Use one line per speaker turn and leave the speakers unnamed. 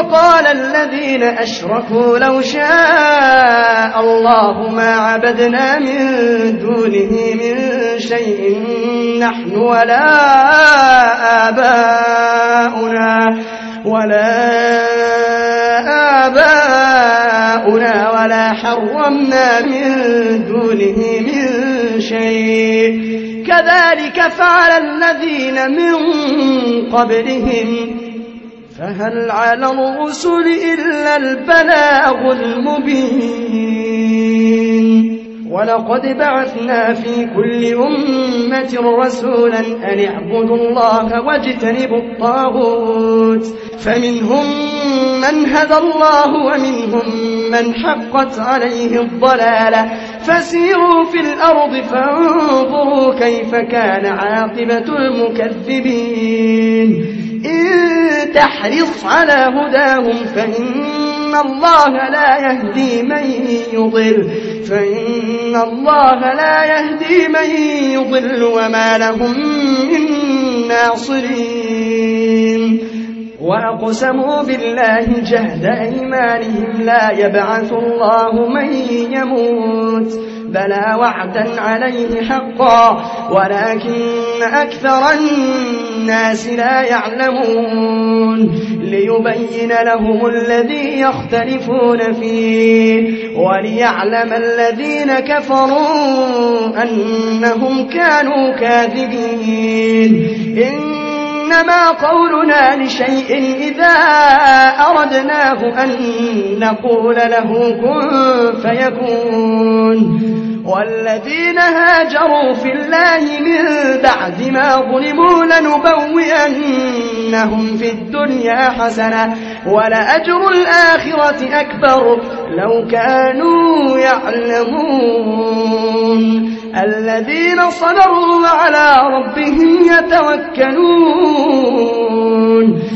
وقال الذين أشركوا لو شاء الله ما عبدنا من دونه من شيء نحن ولا آباؤنا ولا حرمنا من دونه من شيء كذلك فعل الذين من قبلهم فهل على الرسل إلا البلاغ المبين ولقد بعثنا في كل أمة رسولا أن اعبدوا الله واجتنبوا الطاغوت فمنهم من هدى الله ومنهم من حقت عليه الضلالة فسيروا في الأرض فانظروا كيف كان عاقبة المكذبين إن تحرص على هداهم فإن الله لا يهدي من يضل وما لهم من ناصرين وأقسموا بالله جهد أيمانهم لا يبعث الله من يموت بلى وعدا عليه حقا ولكن أكثر الناس لا يعلمون ليبين لهم الذي يختلفون فيه وليعلم الذين كفروا أنهم كانوا كاذبين إنما قولنا لشيء إذا أردناه أن نقول له كن فيكون والذين هاجروا في الله من بعد ما ظلموا لنبوئنهم في الدنيا حسنة ولأجر الآخرة أكبر لو كانوا يعلمون الذين صبروا وعلى ربهم يتوكلون